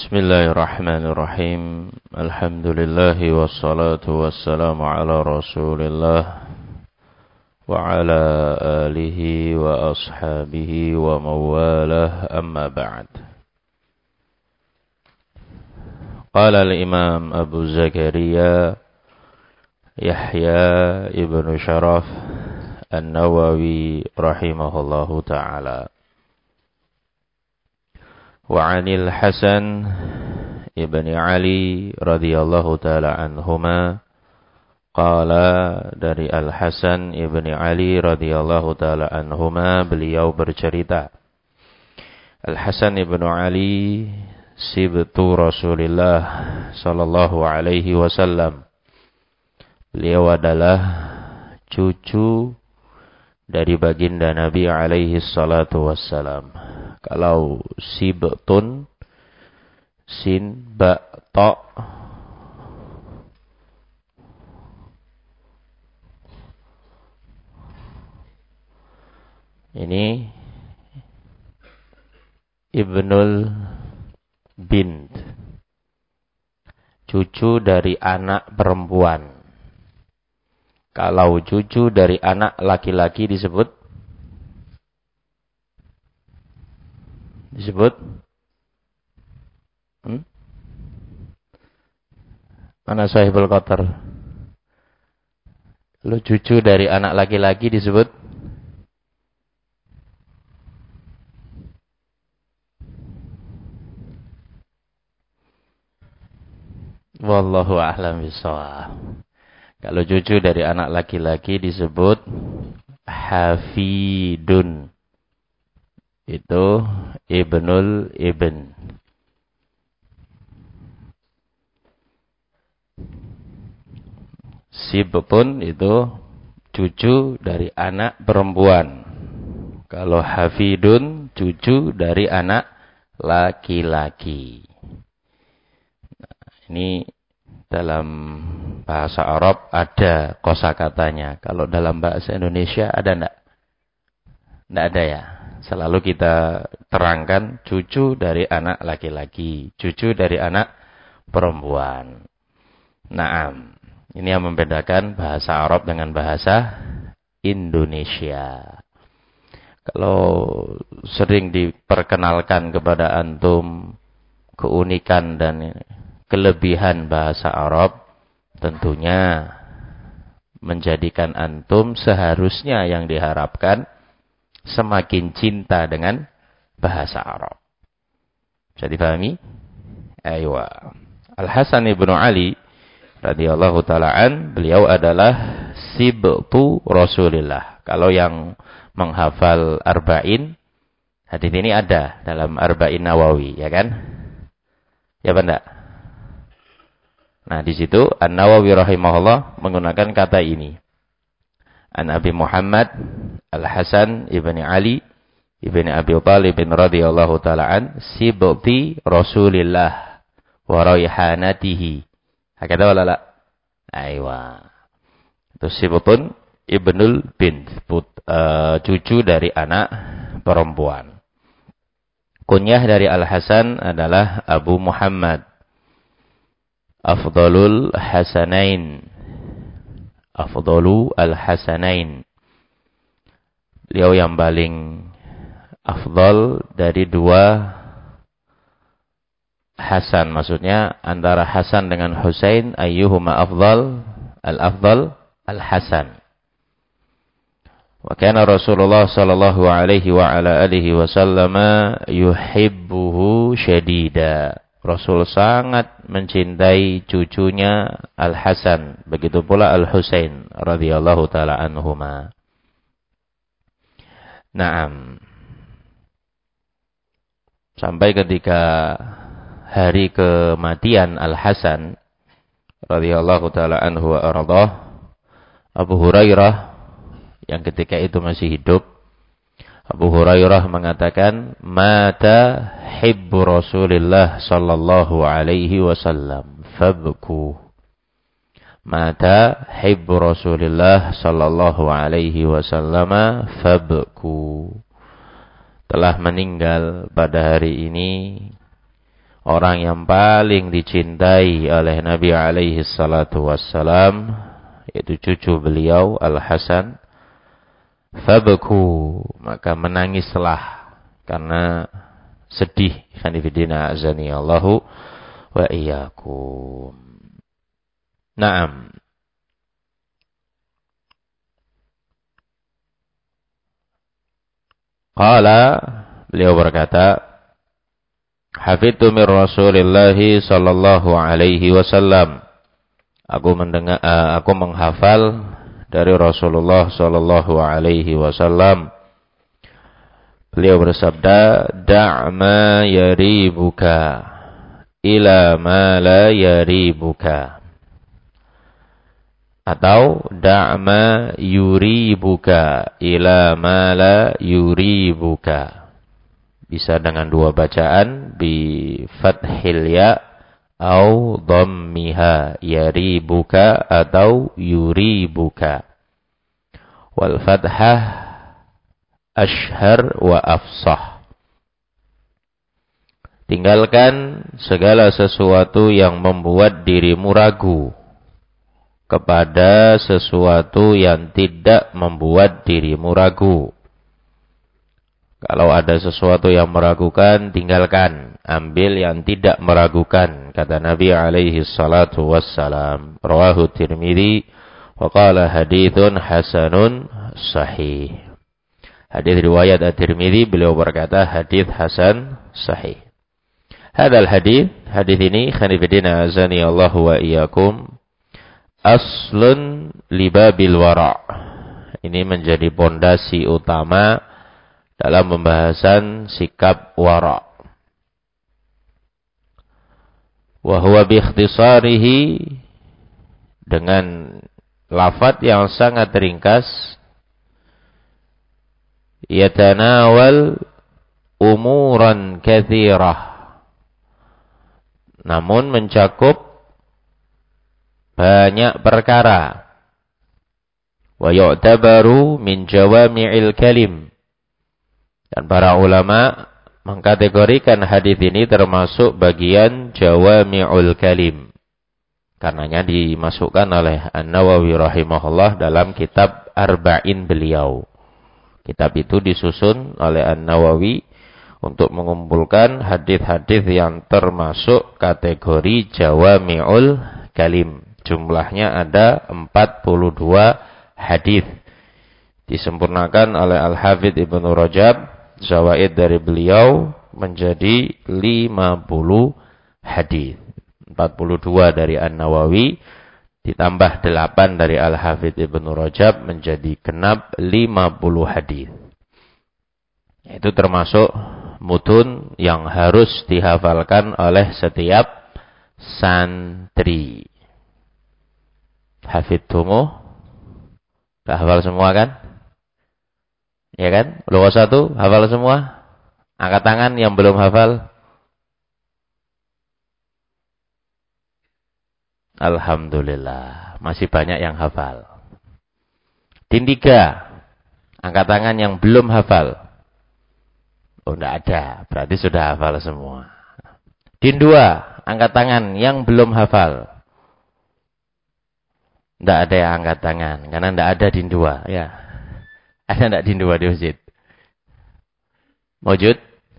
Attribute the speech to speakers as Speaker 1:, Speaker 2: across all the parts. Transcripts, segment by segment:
Speaker 1: Bismillahirrahmanirrahim. Alhamdulillah wassalatu wassalamu ala Rasulillah wa ala alihi wa ashabihi wa mawalah, amma ba'd. Qala al-Imam Abu Zakaria Yahya ibn Sharaf An-Nawawi rahimahullahu ta'ala. Wa 'anil Hasan ibn Ali radhiyallahu ta'ala anhuma qala, dari Al-Hasan ibn Ali radhiyallahu ta'ala anhuma, beliau bercerita, Al-Hasan ibn Ali sibtu Rasulillah sallallahu alaihi wasallam, beliau adalah cucu dari baginda Nabi alaihi salatu wassalam. Kalau sibtun, sin, ba, ta, ini ibnul bint, cucu dari anak perempuan. Kalau cucu dari anak laki-laki disebut mana sahibul qatar? Kalau cucu dari anak laki-laki disebut wallahu a'lam bishawab. Kalau cucu dari anak laki-laki disebut hafidun. Itu ibnul ibn. Sibtun itu cucu dari anak perempuan. Kalau hafidun, cucu dari anak laki-laki. Nah, ini dalam bahasa Arab ada kosakatanya. Kalau dalam bahasa Indonesia ada enggak? Enggak ada ya. Selalu kita terangkan cucu dari anak laki-laki, cucu dari anak perempuan. Naam, ini yang membedakan bahasa Arab dengan bahasa Indonesia. Kalau sering diperkenalkan kepada antum keunikan dan kelebihan bahasa Arab, tentunya menjadikan antum seharusnya yang diharapkan semakin cinta dengan bahasa Arab. Bisa dipahami? Aywa. Al-Hasan ibn Ali radhiyallahu ta'ala beliau adalah sibtu Rasulillah. Kalau yang menghafal arba'in, hadis ini ada dalam arba'in Nawawi, ya kan? Ya benda. Nah, di situ An-Nawawi rahimahullah menggunakan kata ini. An Abi Muhammad Al-Hasan ibn Ali ibn Abi Talib radhiyallahu ta'ala an sibti Rasulillah wa raihanatihi. Hakada wala la? Aywa. Itu sibtun ibnul bint, cucu dari anak perempuan. Kunyah dari Al-Hasan adalah Abu Muhammad, Afdalul Hasanain, Afdalu al-Hasanain. Beliau yang paling afdal dari dua Hasan. Maksudnya antara Hasan dengan Husain, ayyuhuma afdal? Al-afdal al-Hasan. Wa kana Rasulullah sallallahu alaihi wa ala alihi wasallam yuhibbuhu syadida. Rasul sangat mencintai cucunya Al-Hasan, begitu pula Al-Husain radhiyallahu taala anhuma. Naam. Sampai ketika hari kematian Al-Hasan radhiyallahu taala anhu wa ardhah, Abu Hurairah yang ketika itu masih hidup, Abu Hurairah mengatakan, mata hibbu Rasulillah sallallahu alaihi wasallam fabku. Mata hibbu Rasulillah sallallahu alaihi wasallam fabku. Telah meninggal pada hari ini orang yang paling dicintai oleh Nabi alaihi salatu wassalam, yaitu cucu beliau Al-Hasan. Fabku, maka menangislah karena sedih. Khanifidina azani Allahu wa iyyakum. Naam. Qala, beliau berkata, hafidtu min Rasulillah sallallahu alaihi wasallam. Aku menghafal dari Rasulullah sallallahu alaihi wasallam. Beliau bersabda, "Da'ma yaribuka ila ma la yaribuka." Atau da'ma yuribuka ila ma la yuribuka. Bisa dengan dua bacaan, bi fathil ya au dhammiha, yaribuka atau yuribuka. Wal fathah ashhar wa afsah. Tinggalkan segala sesuatu yang membuat dirimu ragu kepada sesuatu yang tidak membuat dirimu ragu. Kalau ada sesuatu yang meragukan, tinggalkan. Ambil yang tidak meragukan. Kata Nabi alaihi salatu wassalam. Rawahu Tirmidzi wa qala hadithun hasanun sahih. Hadith riwayat At-Tirmidzi, beliau berkata hadith hasan sahih. Hadal hadith ini khanifidina azani Allahu wa iyyakum. Aslun libabil wara'. Ini menjadi pondasi utama dalam pembahasan sikap wara'. Wa huwa bi ikhtisarihi, dengan lafaz yang sangat ringkas, yatanawal umuran katsirah. Namun mencakup banyak perkara. Wa yu'tabaru min jawami'il kalim. Dan para ulama mengkategorikan hadis ini termasuk bagian jawami'ul kalim. Karenanya dimasukkan oleh An-Nawawi rahimahullah dalam kitab Arba'in beliau. Kitab itu disusun oleh An-Nawawi untuk mengumpulkan hadis-hadis yang termasuk kategori jawami'ul kalim. Jumlahnya ada 42 hadis. Disempurnakan oleh Al-Hafidz Ibnu Rajab, zawaid dari beliau menjadi 50 hadis. 42 dari An-Nawawi ditambah 8 dari Al-Hafidz Ibnu Rajab menjadi genap 50 hadis. Itu termasuk mutun yang harus dihafalkan oleh setiap santri. Hafidtumu, sudah hafal semua kan? Ya kan? Lughah 1 hafal semua? Angkat tangan yang belum hafal. Alhamdulillah, masih banyak yang hafal. Din 3, angkat tangan yang belum hafal. Oh, enggak ada, berarti sudah hafal semua. Din 2, angkat tangan yang belum hafal. Tidak ada yang angkat tangan, karena tidak ada din 2. Ya. Ada tidak din 2 di masjid? Mawjud?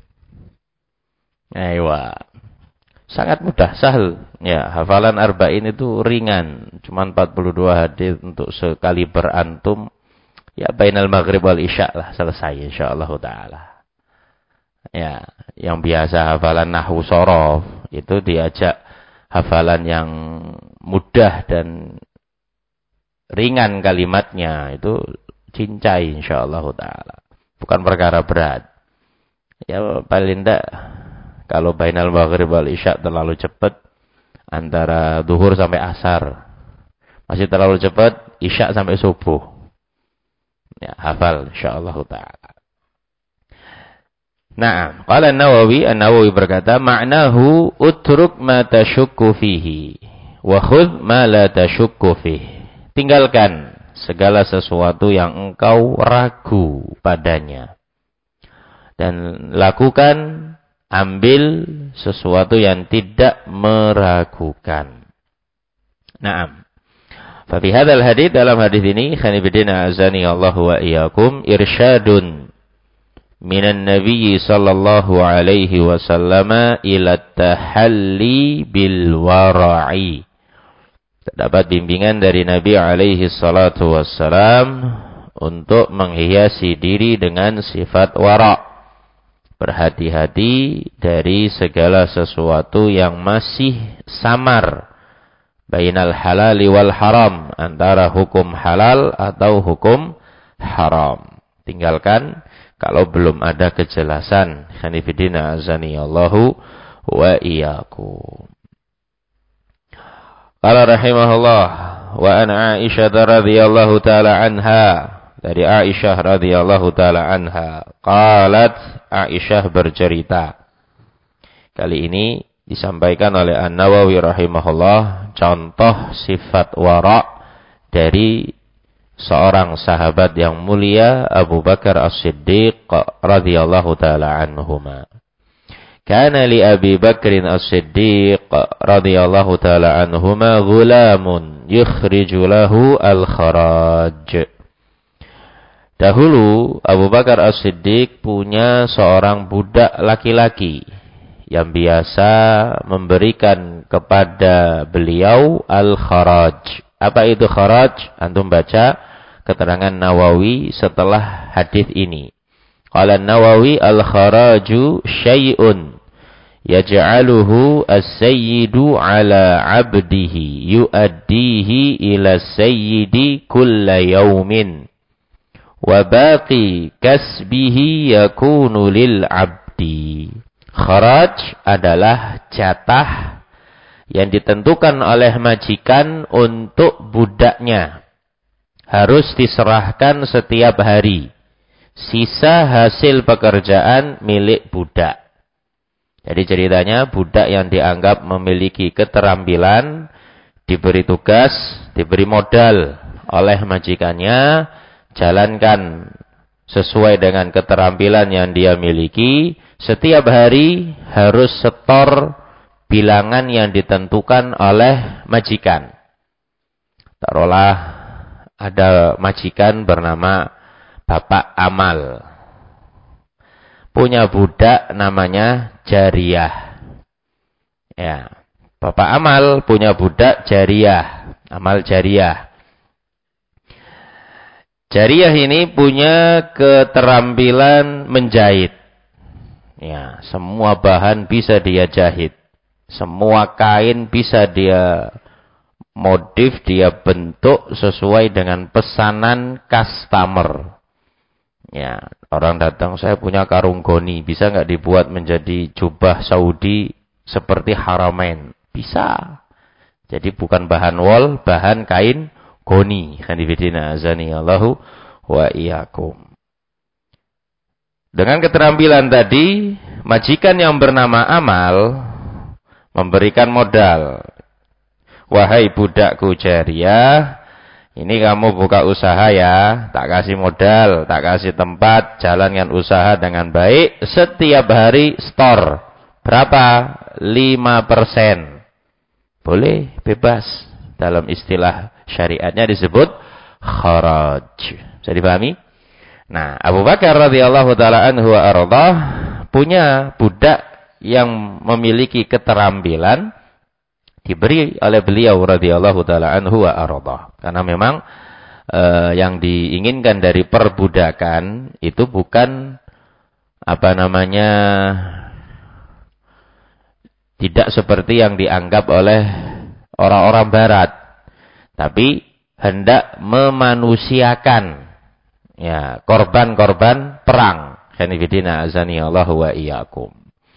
Speaker 1: Aywa. Sangat mudah, sahal. Ya, hafalan arba'in itu ringan. Cuma 42 hadis untuk sekali berantum. Ya, bainal maghrib wal isya lah, selesai insyaallah ta'ala. Ya, yang biasa hafalan nahwu shorof, itu diajak hafalan yang mudah dan ringan kalimatnya, itu cincai insyaallah ta'ala. Bukan perkara berat. Ya paling tidak kalau bainal maghrib wal isya terlalu cepat, antara duhur sampai asar. Masih terlalu cepat, isya sampai subuh. Ya, hafal insyaallah ta'ala. Nah, qala An-Nawawi berkata, ma'nahu utruk ma tashukku fihi wa khudh ma la tashukku fihi. Tinggalkan segala sesuatu yang engkau ragu padanya. Dan lakukan ambil sesuatu yang tidak meragukan. Naam. Fa fi hadzal hadits, dalam hadis ini khanibidina azani Allah wa iyyakum, irsyadun minan nabiy sallallahu alaihi wasallam ila tahalli bil wara'i. Terdapat bimbingan dari Nabi alaihi salatu wassalam untuk menghiasi diri dengan sifat wara'. Berhati-hati dari segala sesuatu yang masih samar bainal halali wal haram, antara hukum halal atau hukum haram. Tinggalkan kalau belum ada kejelasan. Khanifidina azani Allahu wa iyyakum. Qala rahimahullah wa an Aisyah radhiyallahu taala anha, dari Aisyah radhiyallahu taala anha, qalat, Aisyah bercerita. Kali ini disampaikan oleh An-Nawawi rahimahullah contoh sifat wara' dari seorang sahabat yang mulia, Abu Bakar As-Siddiq radhiyallahu taala anhuma. Kana li Abi Bakrin As-Siddiq radhiyallahu taala anhuma ghulamun yukhriju lahu al-kharaj. Dahulu Abu Bakar As-Siddiq punya seorang budak laki-laki yang biasa memberikan kepada beliau al-kharaj. Apa itu kharaj? Antum baca keterangan Nawawi setelah hadis ini. Qala Nawawi, al-kharaju syai'un yaj'aluhu as-sayyidu ala 'abdihi yu'addihi ila sayyidi kulla yawmin wa baqi kasbihi yakunu lil 'abdi. Kharaj adalah jatah yang ditentukan oleh majikan untuk budaknya. Harus diserahkan setiap hari. Sisa hasil pekerjaan milik budak. Jadi ceritanya budak yang dianggap memiliki keterampilan, diberi tugas, diberi modal oleh majikannya, jalankan sesuai dengan keterampilan yang dia miliki. Setiap hari harus setor bilangan yang ditentukan oleh majikan. Taruhlah ada majikan bernama Bapak Amal. Punya budak namanya Jariyah. Ya, Bapak Amal punya budak Jariyah, Amal Jariyah. Jariyah ini punya keterampilan menjahit. Ya, semua bahan bisa dia jahit. Semua kain bisa dia modif, dia bentuk sesuai dengan pesanan customer. Ya, orang datang, saya punya karung goni, bisa nggak dibuat menjadi jubah Saudi seperti Haramain? Bisa. Jadi bukan bahan wol, bahan kain goni. Khanifidina azani Allahu wa iyyakum. Dengan keterampilan tadi, majikan yang bernama Amal memberikan modal. Wahai budakku Jariyah, ini kamu buka usaha ya, tak kasih modal, tak kasih tempat, jalankan usaha dengan baik. Setiap hari store. Berapa? 5%. Boleh, bebas. Dalam istilah syariatnya disebut kharaj. Bisa dipahami? Nah, Abu Bakar radhiyallahu taala anhu wa ardhah punya budak yang memiliki keterampilan, diberi oleh beliau radhiyallahu taala anhu wa ardhah. Karena memang yang diinginkan dari perbudakan itu bukan tidak seperti yang dianggap oleh orang-orang barat, tapi hendak memanusiakan ya korban-korban perang. Khanifidina azani Allahu wa iyyakum.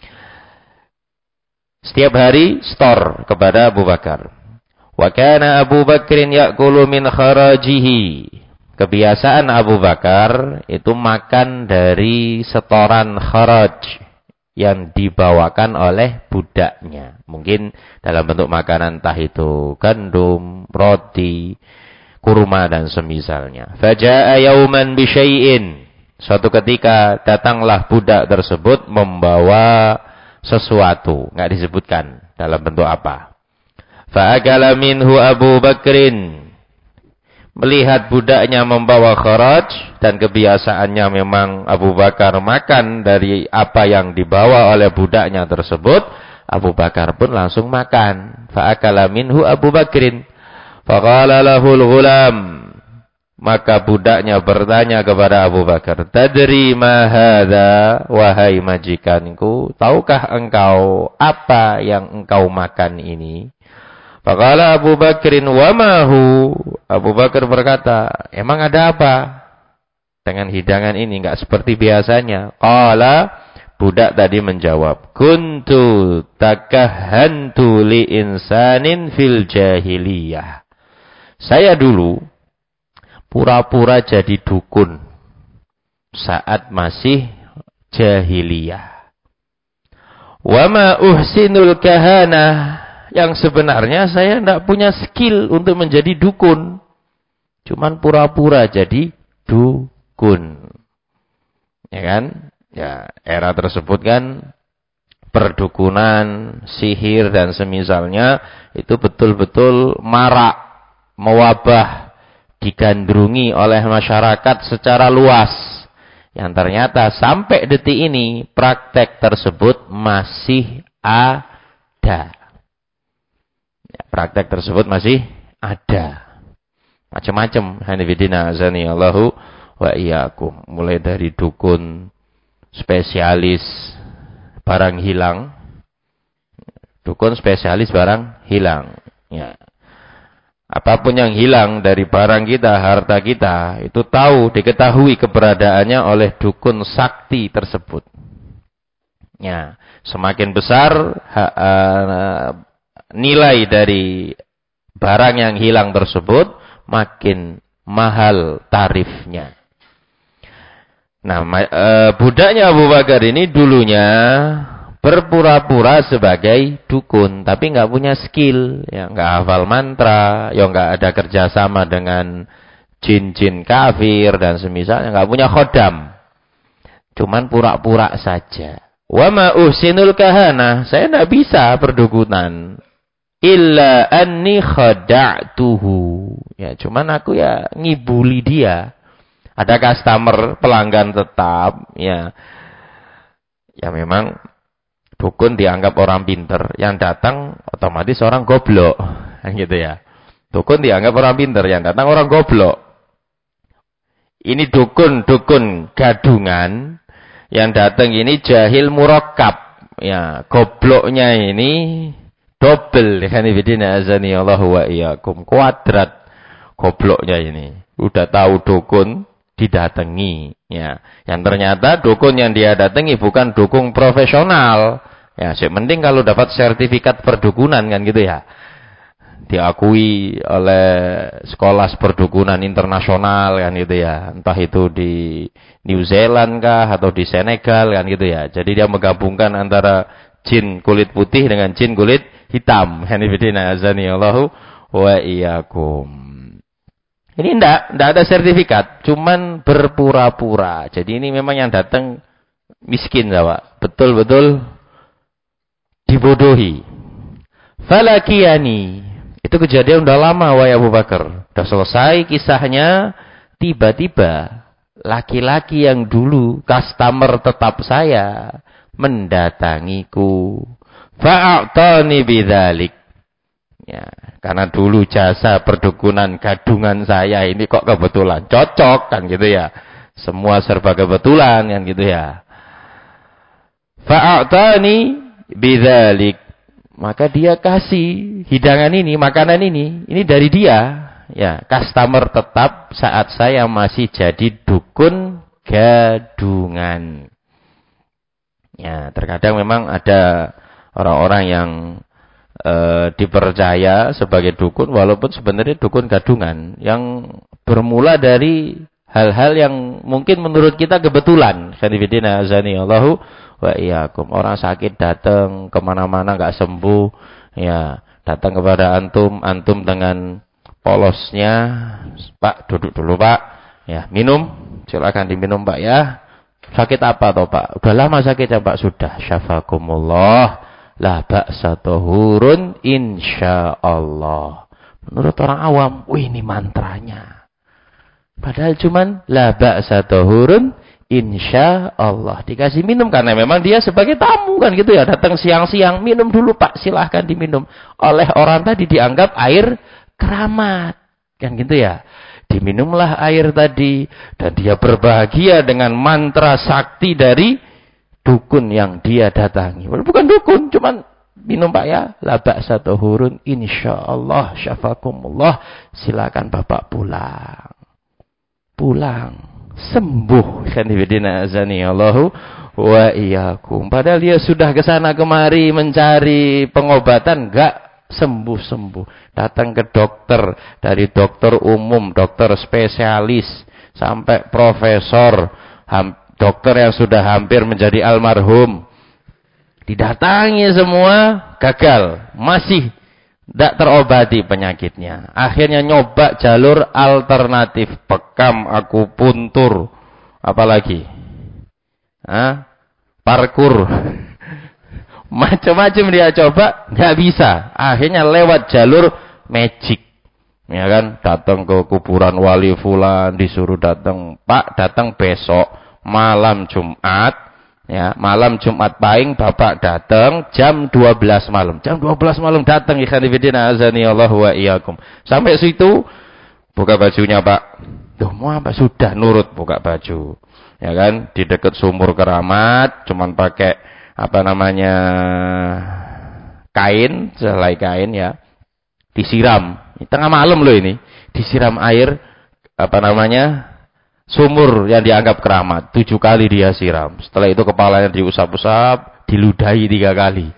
Speaker 1: Setiap hari store kepada Abu Bakar. Wa kana Abu Bakrin ya'kulu min kharajihi. Kebiasaan Abu Bakar itu makan dari setoran kharaj yang dibawakan oleh budaknya. Mungkin dalam bentuk makanan, entah itu gandum, roti, kurma dan semisalnya. Faja'a yauman bisyai'in. Suatu ketika datanglah budak tersebut membawa sesuatu, enggak disebutkan dalam bentuk apa. Fa'akala minhu Abu Bakrin. Melihat budaknya membawa kharaj dan kebiasaannya memang Abu Bakar makan dari apa yang dibawa oleh budaknya tersebut, Abu Bakar pun langsung makan. Fa'akala minhu Abu Bakrin. Faqala lahul ghulam. Maka budaknya bertanya kepada Abu Bakar, "Tadri ma hadza, wahai majikanku, tahukah engkau apa yang engkau makan ini?" Faqala Abu Bakrin, "Wa ma hu?" Abu Bakar berkata, "Emang ada apa dengan hidangan ini? Enggak seperti biasanya." Qala, budak tadi menjawab, "Kuntu takahhantu li insanin fil jahiliyah." Saya dulu pura-pura jadi dukun saat masih jahiliyah. Wa ma uhsinul kahana, yang sebenarnya saya tidak punya skill untuk menjadi dukun. Cuman pura-pura jadi dukun. Ya kan? Ya, era tersebut kan perdukunan, sihir dan semisalnya itu betul-betul marak, mewabah, digandrungi oleh masyarakat secara luas. Yang ternyata sampai detik ini praktek tersebut masih ada. Ya, praktek tersebut masih ada. Macam-macam. Hanifidina azani Allahu wa iyyakum. Mulai dari dukun spesialis barang hilang. Dukun spesialis barang hilang. Ya. Apapun yang hilang dari barang kita, harta kita, itu diketahui keberadaannya oleh dukun sakti tersebut. Ya, semakin besar nilai dari barang yang hilang tersebut, makin mahal tarifnya. Nah, budaknya Abu Bakar ini dulunya berpura-pura sebagai dukun, tapi nggak punya skill, ya nggak hafal mantra, ya nggak ada kerjasama dengan jin-jin kafir dan semisalnya, nggak punya khodam, cuman pura-pura saja. Wa ma uhsinul kahana, saya nggak bisa perdukunan, illa anni khada'tuhu, ya cuman aku ya ngibuli dia. Ada customer, pelanggan tetap, ya memang dukun dianggap orang pinter, yang datang otomatis orang goblok, gitu ya. Dukun dianggap orang pinter, yang datang orang goblok. Ini dukun gadungan, yang datang ini jahil murakkab, ya gobloknya ini double. Hanifidina azani Allahu wa iyyakum, kuadrat gobloknya ini. Udah tahu dukun, didatangi, ya. Yang ternyata dukun yang dia datangi bukan dukun profesional. Ya, penting kalau dapat sertifikat perdukunan kan gitu ya. Diakui oleh sekolah perdukunan internasional kan gitu ya. Entah itu di New Zealand kah atau di Senegal kan gitu ya. Jadi dia menggabungkan antara jin kulit putih dengan jin kulit hitam. Hanifidina azani Allahu wa iyyakum. Ini enggak ada sertifikat, cuman berpura-pura. Jadi ini memang yang datang miskin, Pak. Betul-betul dibodohi. Falakiyani. Itu kejadian udah lama, wahai Abu Bakar. Udah selesai kisahnya, tiba-tiba laki-laki yang dulu customer tetap saya mendatangiku. Fa'atani bidzalik. Ya, karena dulu jasa perdukunan gadungan saya ini kok kebetulan cocok kan gitu ya. Semua serba kebetulan kan gitu ya. Fa'atani bidzalik. Maka dia kasih hidangan ini, makanan ini dari dia. Ya, customer tetap saat saya masih jadi dukun gadungan. Ya, terkadang memang ada orang-orang yang dipercaya sebagai dukun walaupun sebenarnya dukun gadungan yang bermula dari hal-hal yang mungkin menurut kita kebetulan. Sanifidina azani Allahu wa iyyakum. Orang sakit datang kemana-mana nggak sembuh, ya datang kepada antum dengan polosnya, Pak duduk dulu Pak, ya minum, silakan diminum Pak ya. Sakit apa toh Pak? Udah lama sakitnya Pak? Sudah. Syafakumullah. La ba'sa tahurun insyaallah. Menurut orang awam, wih ini mantranya. Padahal cuman la ba'sa tahurun insyaallah. Dikasih minum karena memang dia sebagai tamu kan gitu ya. Datang siang-siang, minum dulu Pak, silahkan diminum. Oleh orang tadi dianggap air keramat. Kan gitu ya. Diminumlah air tadi dan dia berbahagia dengan mantra sakti dari dukun yang dia datangi. Bukan dukun, cuman minum Pak ya. La ba'sa tahurun insyaallah syafakumullah. Silakan Bapak pulang. Pulang. Sembuh. Khanifidina azani Allahu wa iyyakum. Padahal dia sudah ke sana kemari mencari pengobatan, enggak sembuh-sembuh. Datang ke dokter, dari dokter umum, dokter spesialis, sampai profesor, dokter yang sudah hampir menjadi almarhum. Didatangi semua, gagal. Masih tidak terobati penyakitnya. Akhirnya nyoba jalur alternatif. Bekam, akupuntur. Apalagi? Parkur. Macam-macam dia coba, nggak bisa. Akhirnya lewat jalur magic. Ya kan, datang ke kuburan wali fulan, disuruh datang, Pak, datang besok malam Jumat, ya, malam Jumat Pahing Bapak datang jam 12 malam. Jam 12 malam datang, ikhwan fillah azani Allah wa iyyakum. Sampai situ buka bajunya, Pak. Duh, mau apa? Sudah nurut buka baju. Ya kan, di dekat sumur keramat, cuman pakai apa namanya kain, selai kain ya, disiram. Tengah malam loh ini, disiram air apa namanya sumur yang dianggap keramat. 7 kali dia siram. Setelah itu kepalanya diusap-usap, diludahi 3 kali.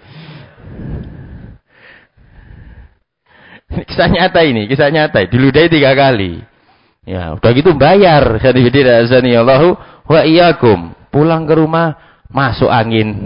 Speaker 1: Kisah nyata ini, kisah nyata. Diludahi 3 kali. Ya, udah gitu bayar. Khadijah azanillahu wa iyyakum. Pulang ke rumah masuk angin.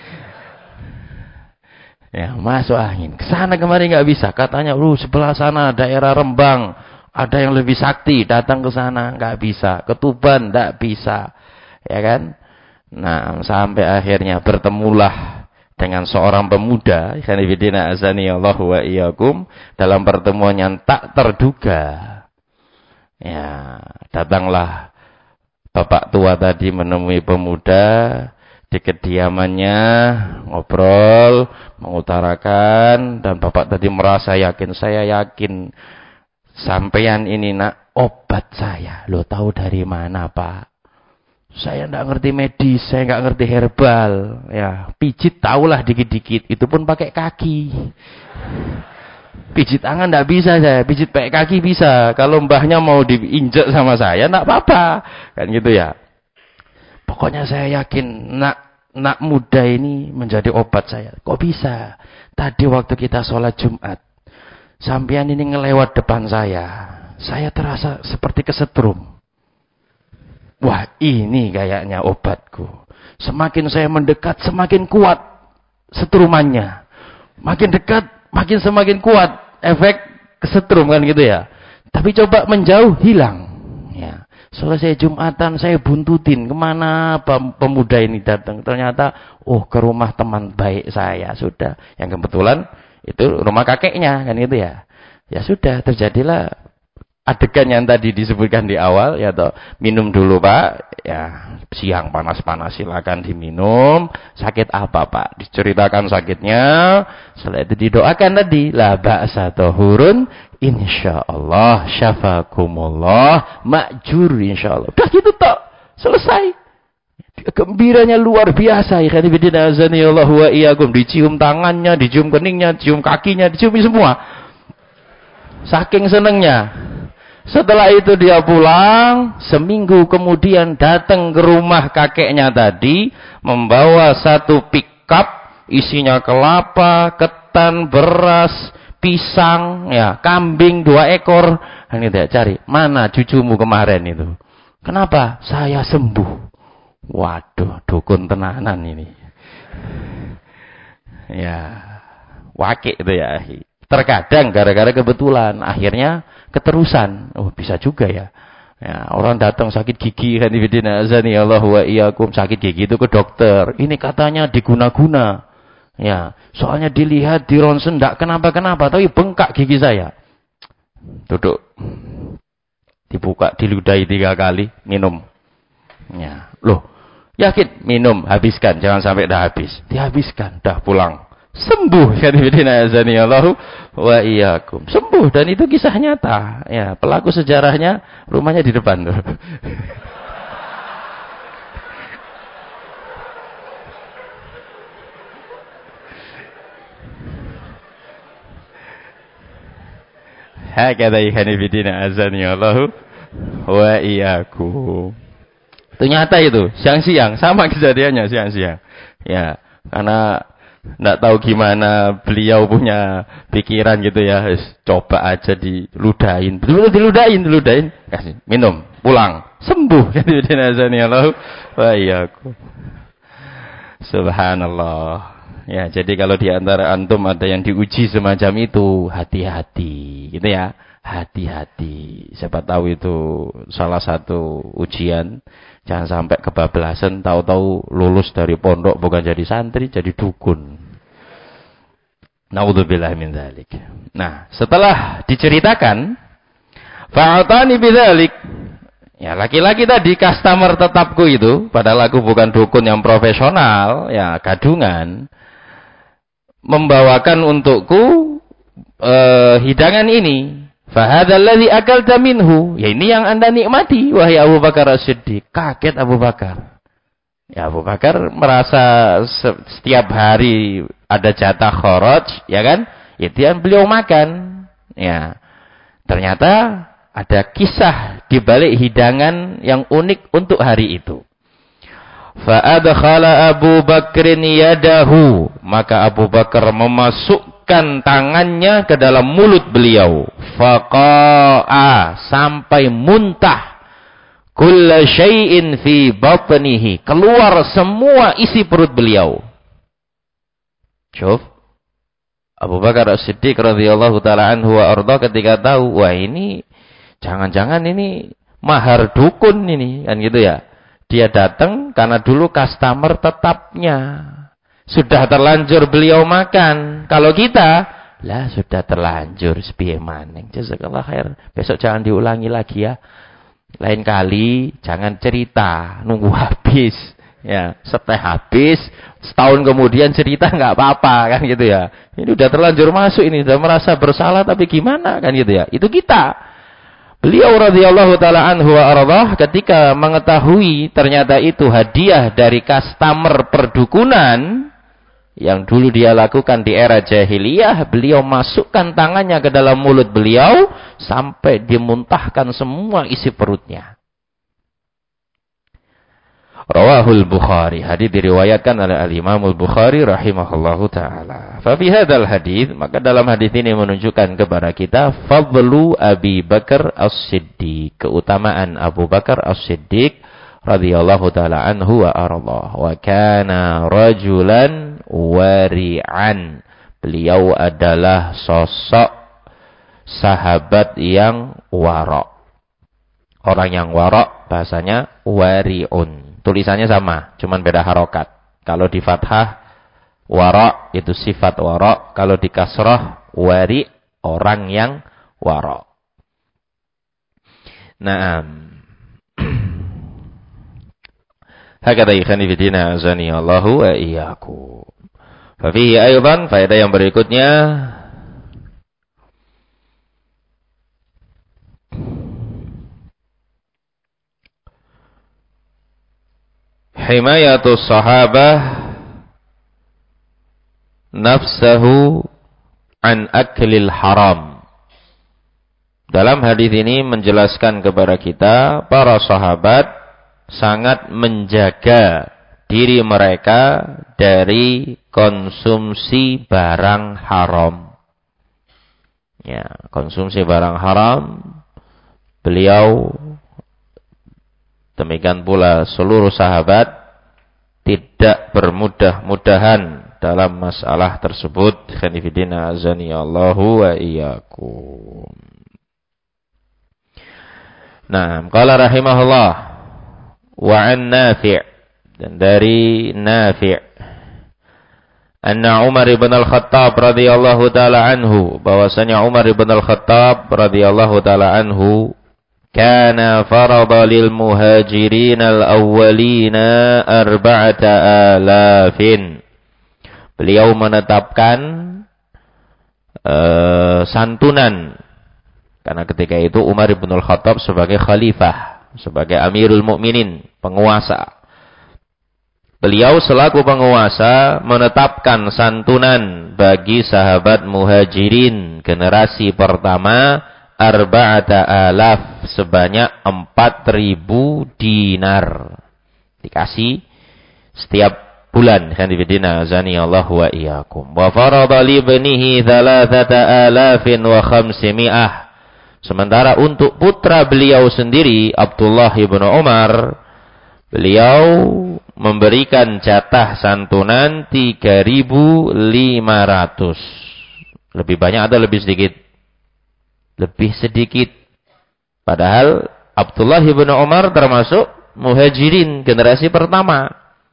Speaker 1: Ya, masuk angin. Kesana kemari nggak bisa. Katanya, sebelah sana daerah Rembang. Ada yang lebih sakti. Datang ke sana nggak bisa. Ke Tuban nggak bisa. Ya kan? Nah, sampai akhirnya bertemulah dengan seorang pemuda. Khanifidina azani Allah wa iyyakum. Dalam pertemuan yang tak terduga. Ya, datanglah bapak tua tadi menemui pemuda. Di kediamannya ngobrol, mengutarakan, dan bapak tadi merasa yakin, saya yakin sampean ini nak obat saya. Lo tahu dari mana Pak? Saya enggak ngerti medis, saya enggak ngerti herbal, ya pijit tahulah dikit-dikit, itu pun pakai kaki. Pijit tangan enggak bisa saya, pijit pakai kaki bisa. Kalau mbahnya mau diinjek sama saya enggak apa-apa, kan gitu ya. Pokoknya saya yakin nak muda ini menjadi obat saya. Kok bisa? Tadi waktu kita sholat Jumat, sampean ini ngelewat depan saya. Saya terasa seperti kesetrum. Wah, ini kayaknya obatku. Semakin saya mendekat, semakin kuat setrumannya. Makin dekat, semakin kuat efek kesetrum kan gitu ya. Tapi coba menjauh, hilang. Ya. Selesai Jumatan saya buntutin kemana pemuda ini datang. Ternyata ke rumah teman baik saya. Sudah. Yang kebetulan itu rumah kakeknya kan gitu ya. Ya sudah, terjadilah adegan yang tadi disebutkan di awal, ya toh, minum dulu Pak, ya siang panas-panas silakan diminum. Sakit apa Pak? Diceritakan sakitnya. Setelah itu didoakan tadi, la ba'sa tahurun insyaallah syafakumullah ma'jur insyaallah. Udah gitu toh, selesai. Gembiranya luar biasa. Ikhwan fillah azanillahu wa iyyakum. Dicium tangannya, dicium keningnya, dicium kakinya, dicium semua. Saking senengnya. Setelah itu dia pulang, seminggu kemudian datang ke rumah kakeknya tadi, membawa satu pickup, isinya kelapa, ketan, beras, pisang, ya, kambing 2 ekor. Ini dia cari, mana cucumu kemarin itu? Kenapa? Saya sembuh. Waduh, dukun tenanan ini. Ya, wakil itu ya. Terkadang gara-gara kebetulan, akhirnya keterusan. Bisa juga ya. Ya, orang datang sakit gigi, khanifidina azani Allah wa iyyakum, sakit gigi itu ke dokter. Ini katanya diguna-guna. Ya, soalnya dilihat di ronsen enggak kenapa-kenapa, tapi bengkak gigi saya. Duduk. Dibuka, diludahi 3 kali, minum. Ya, loh, yakin minum, habiskan, jangan sampai dah habis. Dihabiskan, dah pulang. Sembuh, khanifidina azani Allah wa iyyakum. Sembuh, dan itu kisah nyata. Ya, pelaku sejarahnya rumahnya di depan tuh. Hakadha khanifidina azani Allah wa iyyakum. Itu nyata itu, siang-siang sama kejadiannya siang-siang. Ya, karena enggak tahu gimana beliau punya pikiran gitu ya, coba aja diludahin. Betul-betul diludahin, kasih minum, pulang, sembuh. Khanifidina azani Allah wa iyyakum. Subhanallah. Ya, jadi kalau di antara antum ada yang diuji semacam itu, hati-hati, gitu ya. Hati-hati. Siapa tahu itu salah satu ujian. Jangan sampai kebablasan, tahu-tahu lulus dari pondok bukan jadi santri, jadi dukun. Naudzubillah min dzalik. Nah, setelah diceritakan, fa'atani bidzalik. Ya, laki-laki tadi customer tetapku itu, padahal aku bukan dukun yang profesional, ya gadungan, membawakan untukku hidangan ini. Fahadzal ladzi akalta minhu. Ya ini yang Anda nikmati wahai Abu Bakar As-Siddiq. Kaget Abu Bakar. Ya Abu Bakar merasa setiap hari ada jatah kharaj, ya kan? Ya dia beliau makan. Ya. Ternyata ada kisah di balik hidangan yang unik untuk hari itu. Fa'adkhala Abu Bakrin yadahu. Maka Abu Bakar memasukkan tangannya ke dalam mulut beliau. Faqa'a, sampai muntah. Kulla syai'in fi batnihi. Keluar semua isi perut beliau. Syuf. Abu Bakar As-Siddiq radhiyallahu ta'ala anhu wa arda ketika tahu, wah ini jangan-jangan ini mahar dukun ini, kan gitu ya. Dia datang karena dulu customer tetapnya. Sudah terlanjur beliau makan. Kalau kita, lah sudah terlanjur sepiye maneng. Jazakallah khair. Besok jangan diulangi lagi ya. Lain kali jangan cerita, nunggu habis. Ya, setelah habis, setahun kemudian cerita nggak apa-apa kan gitu ya. Ini udah terlanjur masuk ini, udah merasa bersalah tapi gimana kan gitu ya. Itu kita. Beliau radhiyallahu taala anhu wa ardhah ketika mengetahui ternyata itu hadiah dari customer perdukunan yang dulu dia lakukan di era jahiliyah, beliau masukkan tangannya ke dalam mulut beliau sampai dimuntahkan semua isi perutnya. Rawahul Bukhari, hadis diriwayatkan oleh Al-Imam Al-Bukhari rahimahullahu taala. Fa fi hadzal hadis, maka dalam hadis ini menunjukkan kepada kita fadlu Abi Bakar As-Siddiq, keutamaan Abu Bakar As-Siddiq radhiyallahu taala anhu wa ardhah. Wa kana rajulan wari'an. Beliau adalah sosok sahabat yang wara'. Orang yang wara' bahasanya wari'un. Tulisannya sama, cuman beda harokat. Kalau di fathah, wara' itu sifat wara'. Kalau di kasrah, wari' orang yang wara'. Naam. Hakadha ikhani fidina azani Allahu wa iyyakum. Fafihi aydan, faedah yang berikutnya. Himayatus sahabah nafsahu an aklil haram. Dalam hadis ini menjelaskan kepada kita, para sahabat sangat menjaga diri mereka dari konsumsi barang haram. Ya, konsumsi barang haram, beliau demikian pula seluruh sahabat tidak bermudah-mudahan dalam masalah tersebut. Khanifidina azani Allahu wa iyyakum. Nah, qala rahimahullah wa an Nafi' dan dari Nafi' anna Umar ibn al-Khattab radhiyallahu taala anhu bahwasanya Umar ibn al-Khattab radhiyallahu taala anhu kana farada lil muhajirin al-awwalina 4,000. Beliau menetapkan santunan karena ketika itu Umar ibn al-Khattab sebagai khalifah, sebagai Amirul Mukminin, penguasa. Beliau selaku penguasa menetapkan santunan bagi sahabat muhajirin generasi pertama 4,000 sebanyak 4.000 dinar. Dikasih setiap bulan. Khanifidina azani Allah wa iyyakum. Wa farada li ibnihi 3,500. Sementara untuk putra beliau sendiri Abdullah ibn Umar, beliau memberikan jatah santunan 3.500. Lebih banyak atau lebih sedikit? Lebih sedikit. Padahal Abdullah ibn Umar termasuk muhajirin generasi pertama.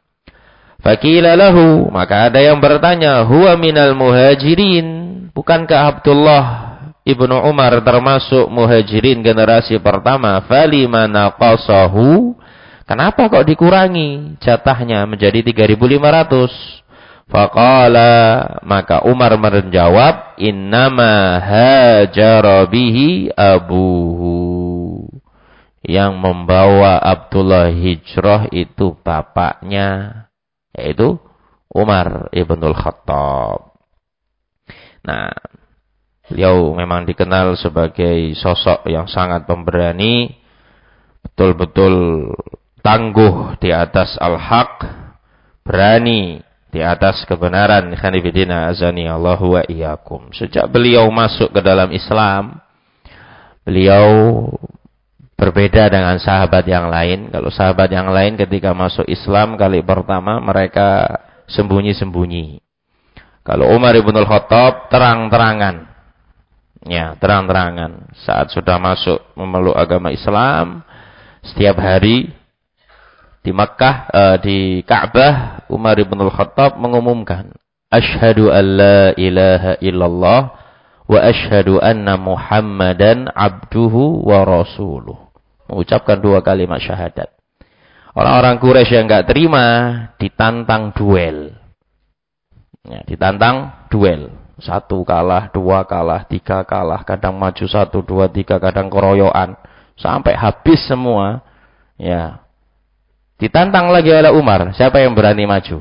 Speaker 1: Faqila lahu, maka ada yang bertanya, huwa minal muhajirin, bukankah Abdullah ibnu Umar termasuk muhajirin generasi pertama? Falima naqasahu, kenapa kok dikurangi jatahnya menjadi 3.500? Faqala, maka Umar menjawab, innama hajara bihi abuhu. Yang membawa Abdullah hijrah itu bapaknya, yaitu Umar ibnul Khattab. Nah, beliau memang dikenal sebagai sosok yang sangat pemberani, betul-betul tangguh di atas al-haq, berani di atas kebenaran. Khanifidina azani Allahu wa iyyakum. Sejak beliau masuk ke dalam Islam, beliau berbeda dengan sahabat yang lain. Kalau sahabat yang lain ketika masuk Islam kali pertama mereka sembunyi-sembunyi. Kalau Umar ibn al-Khattab terang-terangan. Ya, terang-terangan. Saat sudah masuk memeluk agama Islam, setiap hari di Makkah, di Ka'bah, Umar ibn al-Khattab mengumumkan, Asyhadu an la ilaha illallah wa asyhadu anna Muhammadan abduhu wa rasuluh. Mengucapkan 2 kalimat syahadat. Orang-orang Quraisy yang enggak terima ditantang duel. Ya, ditantang duel. 1 kalah, 2 kalah, 3 kalah, kadang maju 1, 2, 3, kadang keroyokan sampai habis semua. Ya. Ditantang lagi oleh Umar, siapa yang berani maju?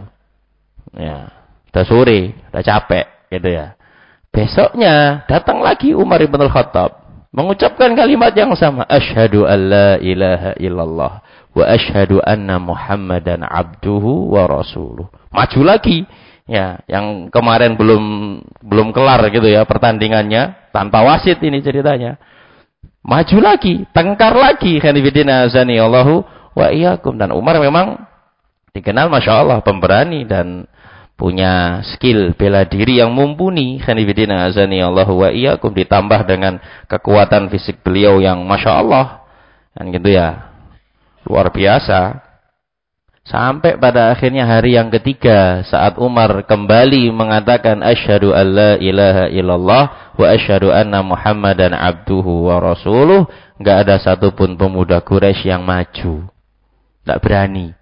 Speaker 1: Ya, udah sore, udah capek gitu ya. Besoknya datang lagi Umar ibn al-Khattab mengucapkan kalimat yang sama, asyhadu an la ilaha illallah wa asyhadu anna Muhammadan abduhu wa rasuluh. Maju lagi. Ya, yang kemarin belum kelar gitu ya pertandingannya, tanpa wasit ini ceritanya. Maju lagi, tengkar lagi. Khanifidina azani Allahu wa iyyakum. Dan Umar memang dikenal Masya Allah pemberani dan punya skill bela diri yang mumpuni. Khanifidina azani Allahu wa iyyakum. Ditambah dengan kekuatan fisik beliau yang Masya Allah. Dan gitu ya, luar biasa. Sampai pada akhirnya hari yang ketiga, saat Umar kembali mengatakan asyhadu an la ilaha illallah wa asyhadu anna Muhammadan abduhu wa rasuluh, enggak ada satupun pemuda Quraisy yang maju. Enggak berani.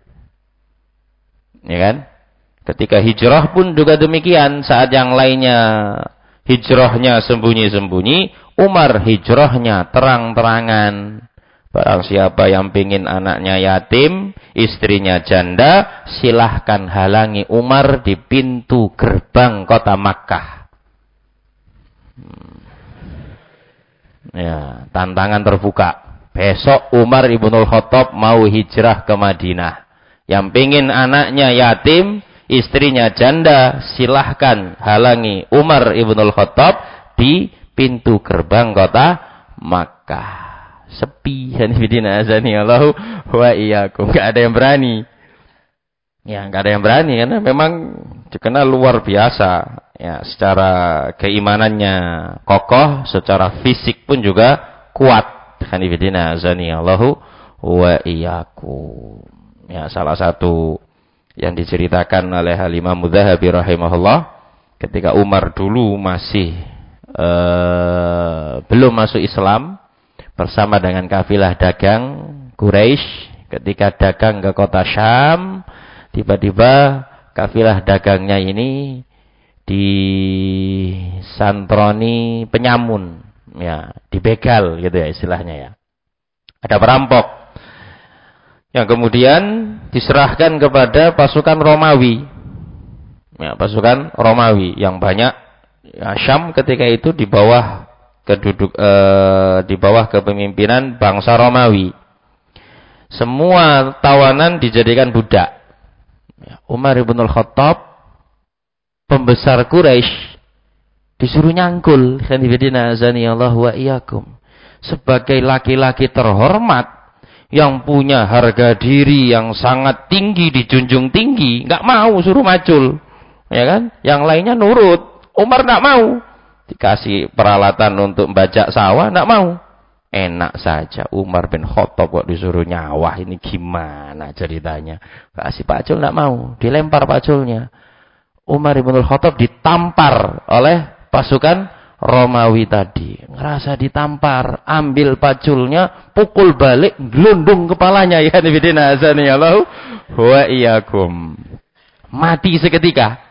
Speaker 1: Ya kan? Ketika hijrah pun juga demikian. Saat yang lainnya hijrahnya sembunyi-sembunyi, Umar hijrahnya terang-terangan. Barang siapa yang pingin anaknya yatim, istrinya janda, silahkan halangi Umar di pintu gerbang kota Makkah. Ya, tantangan terbuka. Besok Umar ibnul Khattab mau hijrah ke Madinah. Yang pingin anaknya yatim, istrinya janda, silahkan halangi Umar ibnul Khattab di pintu gerbang kota Makkah. Sepi. Hanifidina azani Allahu wa iyyakum. Enggak ada yang berani. Ya, enggak ada yang berani karena memang dikenal luar biasa. Ya, secara keimanannya kokoh, secara fisik pun juga kuat. Khanifidina azani Allahu wa iyyakum. Ya, salah satu yang diceritakan oleh Al-Imam Mudzahabi rahimahullah, ketika Umar dulu masih belum masuk Islam, bersama dengan kafilah dagang Quraisy, ketika dagang ke kota Syam, tiba-tiba kafilah dagangnya ini disantroni penyamun, ya, dibegal gitu ya istilahnya ya. Ada perampok yang kemudian diserahkan kepada pasukan Romawi. Ya, pasukan Romawi yang banyak, ya, Syam ketika itu di bawah kepemimpinan bangsa Romawi. Semua tawanan dijadikan budak. Ya, Umar ibn al-Khattab, pembesar Quraisy, disuruh nyangkul, khanifidina azani Allah wa iyyakum, sebagai laki-laki terhormat yang punya harga diri yang sangat tinggi, dijunjung tinggi, nggak mau suruh macul, ya kan? Yang lainnya nurut, Umar nggak mau. Dikasih peralatan untuk membajak sawah, nggak mau. Enak saja, Umar bin Khattab kok disuruh nyawah, ini gimana ceritanya? Kasih pacul nggak mau, dilempar paculnya. Umar bin Khattab ditampar oleh pasukan Romawi tadi, ngerasa ditampar, ambil paculnya, pukul balik, gelundung kepalanya, ya nabidina azani Allah wa iyyakum. Mati seketika.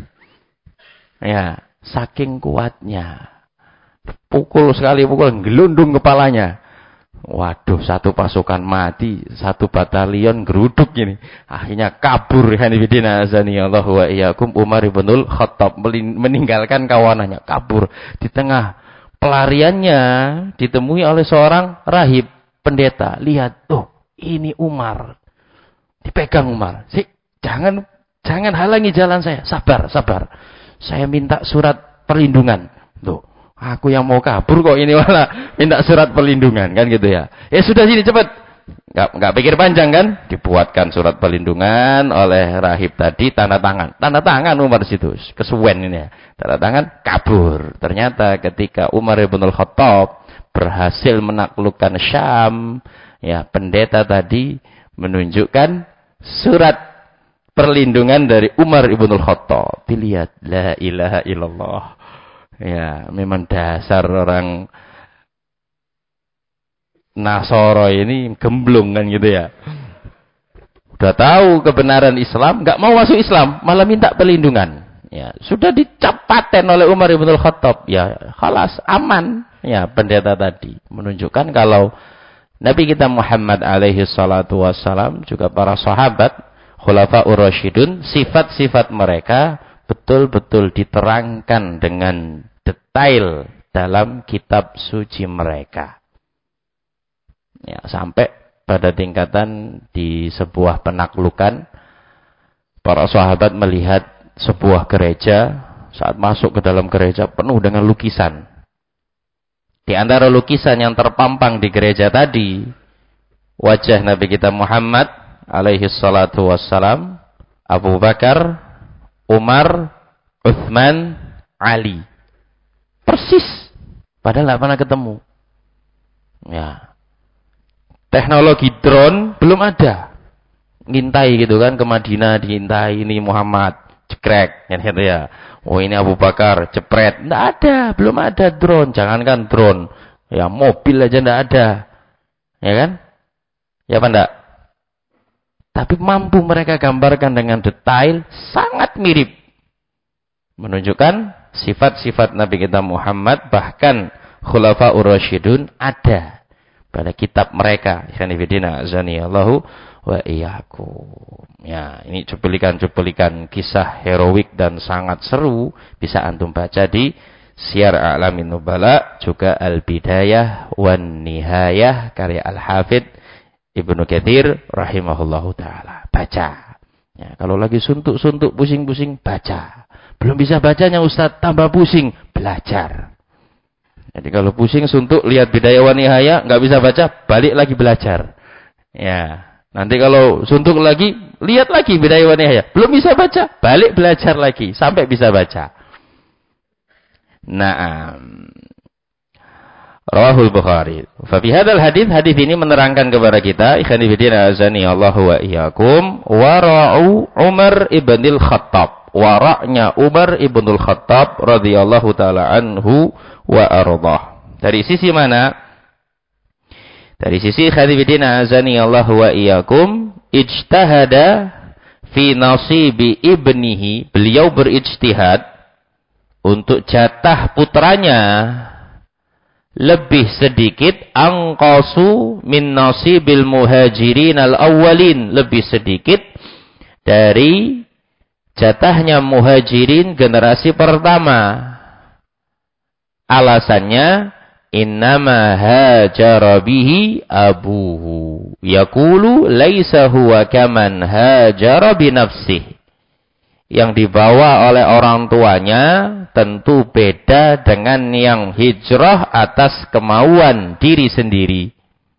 Speaker 1: Ya, saking kuatnya. Pukul sekali pukul, gelundung kepalanya. Waduh, satu pasukan mati, satu batalion geruduk gini. Akhirnya kabur, hanifidina azani Allah wa iyyakum. Umar ibn Khattab meninggalkan kawanannya, kabur. Di tengah pelariannya ditemui oleh seorang rahib, pendeta. Lihat, tuh, ini Umar. Dipegang Umar. Jangan halangi jalan saya. Sabar. Saya minta surat perlindungan. Tuh. Aku yang mau kabur kok ini malah minta surat perlindungan, kan gitu ya. Ya sudah, sini cepat. Enggak pikir panjang kan? Dibuatkan surat perlindungan oleh rahib tadi, tanda tangan Umar situ. Kesuwen ini ya. Tanda tangan, kabur. Ternyata ketika Umar ibn al-Khattab berhasil menaklukkan Syam, ya, pendeta tadi menunjukkan surat perlindungan dari Umar ibn al-Khattab. Dilihat, la ilaha illallah. Ya, memang dasar orang Nasoro ini gemblung kan gitu ya. Udah tahu kebenaran Islam, nggak mau masuk Islam, malah minta perlindungan. Ya, sudah dicap paten oleh Umar ibn al-Khattab. Ya, khalas, aman. Ya, pendeta tadi menunjukkan kalau Nabi kita Muhammad alaihi salatu wassalam, juga para sahabat Khulafaur Rasyidun, sifat-sifat mereka betul-betul diterangkan dengan detail dalam kitab suci mereka. Ya, sampai pada tingkatan di sebuah penaklukan, para sahabat melihat sebuah gereja, saat masuk ke dalam gereja penuh dengan lukisan. Di antara lukisan yang terpampang di gereja tadi, wajah Nabi kita Muhammad alaihi salatu wassalam, Abu Bakar, Umar, Uthman, Ali. Persis. Padahal tidak pernah ketemu. Ya. Teknologi drone belum ada. Ngintai gitu kan, ke Madinah diintai, ini Muhammad, cekrek, kan gitu ya. Oh, ini Abu Bakar, cepret. Tidak ada, belum ada drone. Jangankan drone, ya mobil aja tidak ada. Ya kan? Ya apa enggak? Tapi mampu mereka gambarkan dengan detail, sangat mirip. Menunjukkan sifat-sifat Nabi kita Muhammad, bahkan Khulafaur Rasyidun ada pada kitab mereka. Khanifidina azani Allahu wa iyyakum. Ya, ini cuplikan-cuplikan kisah heroik dan sangat seru, bisa antum baca di Syiar A'lamin Nubala, juga Al-Bidayah wan Nihayah karya Al-Hafidz Ibnu Katsir rahimahullahu taala. Baca. Ya, kalau lagi suntuk-suntuk, pusing-pusing, baca. Belum bisa bacanya Ustaz, tambah pusing, belajar. Jadi kalau pusing, suntuk, lihat Bidayah wan Nihayah, enggak bisa baca, balik lagi belajar. Ya. Nanti kalau suntuk lagi, lihat lagi Bidayah wan Nihayah. Belum bisa baca, balik belajar lagi sampai bisa baca. Nah, Rawahul Bukhari. Fa fi hadzal hadis ini menerangkan kepada kita, ikhwani fillah azani Allah wa iyyakum, wara'u Umar ibnul Khattab. Wara'nya Umar ibnul Khattab radhiyallahu taala anhu wa ardhah. Dari sisi mana? Dari sisi ikhwani fillah azani Allah wa iyyakum, ijtahada fi nasibi ibnihi. Beliau berijtihad untuk jatah putranya lebih sedikit angqasu min nasibil muhajirin al-awwalin, lebih sedikit dari jatahnya muhajirin generasi pertama. Alasannya innama hajara bihi abuhu yaqulu laisa huwa kaman hajara bi nafsihi. Yang dibawa oleh orang tuanya tentu beda dengan yang hijrah atas kemauan diri sendiri.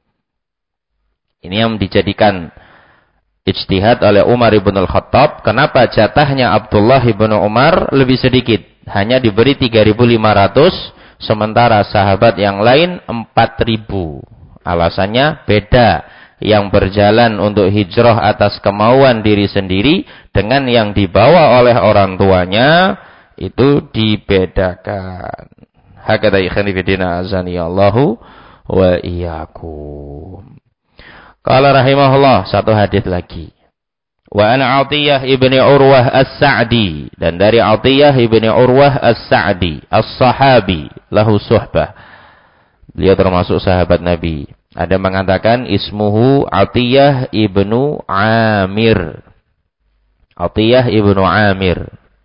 Speaker 1: Ini yang dijadikan ijtihad oleh Umar ibn al-Khattab. Kenapa jatahnya Abdullah ibn Umar lebih sedikit? Hanya diberi 3.500, sementara sahabat yang lain 4.000. Alasannya beda. Yang berjalan untuk hijrah atas kemauan diri sendiri dengan yang dibawa oleh orang tuanya itu dibedakan. Hakadha ikhwani fillah azani Allahu wa iyyakum. Qala rahimahullah, satu hadis lagi. Wa ana Atiyah ibni Urwah As-Sa'di, dan dari Atiyah ibni Urwah As-Sa'di, as-sahabi lahu suhbah. Beliau termasuk sahabat Nabi. Ada mengatakan ismuhu Atiyah ibnu Amir. Atiyah ibnu Amir.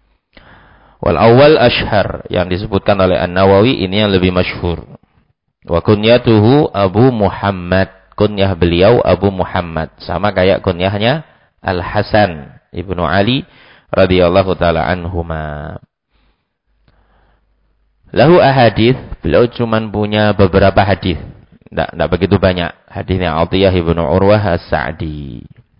Speaker 1: Wal awal ashhar, yang disebutkan oleh An-Nawawi ini yang lebih masyhur. Wa kunyatuhu Abu Muhammad. Kunyah beliau Abu Muhammad, sama kayak kunyahnya Al-Hasan ibnu Ali radhiyallahu taala anhuma. Lahu ahadits, beliau cuman punya beberapa hadis. Tidak begitu banyak hadisnya Atiyah ibnu Urwah As-Sa'di.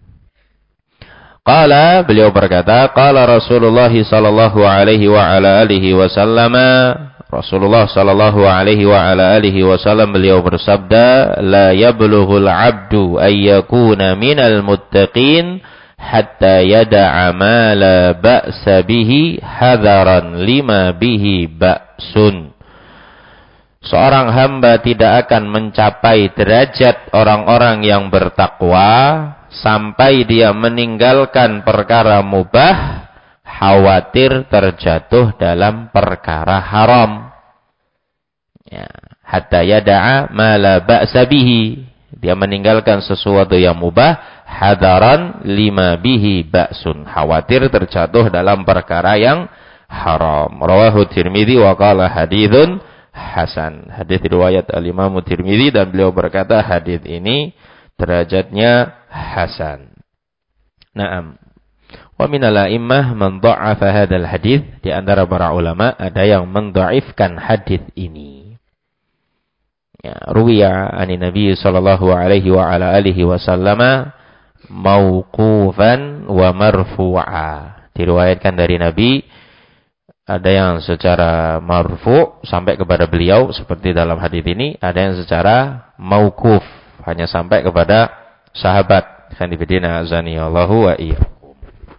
Speaker 1: Qala, beliau berkata, qala Rasulullah sallallahu alaihi wa ala alihi wasallam, Rasulullah sallallahu alaihi wa ala alihi wasallam beliau bersabda, la yablughul 'abdu ay yakuna minal muttaqin hatta yada'a ma la ba'sa bihi hadaran lima bihi ba'sun. Seorang hamba tidak akan mencapai derajat orang-orang yang bertakwa sampai dia meninggalkan perkara mubah, khawatir terjatuh dalam perkara haram. Ya, hatta yada'a ma la ba'sa bihi. Dia meninggalkan sesuatu yang mubah, hadaran lima bihi ba'sun. Khawatir terjatuh dalam perkara yang haram. Rawahu Tirmidzi wa qala haditsun hasan. Hadis riwayat Al-Imam Tirmidzi dan beliau berkata hadis ini derajatnya hasan. Naam. Wa minal a'immah man dha'afa hadzal hadis, di antara para ulama ada yang mendhaifkan hadis ini. Ya, ruwiya anin Nabi sallallahu alaihi wa ala alihi wasallam mauqufan wa marfu'a. Diriwayatkan dari Nabi, ada yang secara marfu sampai kepada beliau seperti dalam hadis ini, ada yang secara mauquf hanya sampai kepada sahabat. Khanifidina azani Allahu wa iyyakum.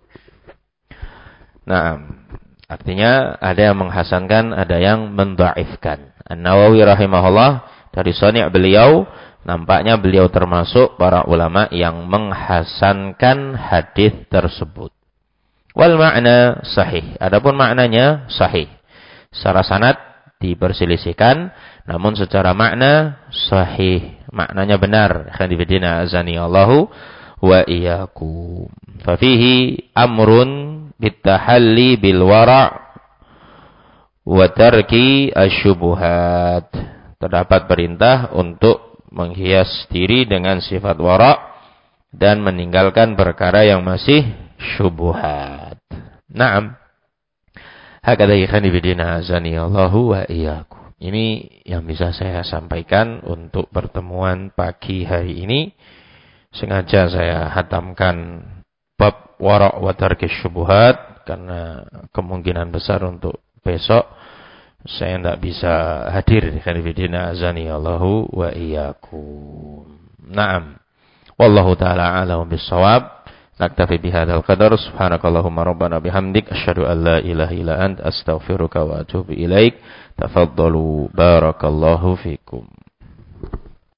Speaker 1: Nah, artinya ada yang menghasankan, ada yang mendhaifkan. An-Nawawi rahimahullah dari shani' beliau, nampaknya beliau termasuk para ulama yang menghasankan hadis tersebut. Wal makna sahih. Adapun maknanya sahih. Secara sanad diperselisihkan, namun secara makna sahih. Maknanya benar. Khanifidina azani Allahu wa iyyakum. Fa fihi amrun bitahalli bil wara' wa tarki asyubuhat. Terdapat perintah untuk menghias diri dengan sifat wara' dan meninggalkan perkara yang masih syubhat. Naam. Hakadha ikhani bidina azani Allahu wa iyyakum. Ini yang bisa saya sampaikan untuk pertemuan pagi hari ini. Sengaja saya hatamkan bab wara' wa tarki syubhat karena kemungkinan besar untuk besok Saya tidak bisa hadir. Khanifidina azani Allahu wa iyyakum. Naam. Wallahu ta'ala a'lam bis-shawab. Naktafi bihadzal qadar. Subhanakallahumma rabbana bihamdik asyhadu an la ilaha illa anta astaghfiruka wa atubu ilaik. Tafaddalu barakallahu fikum.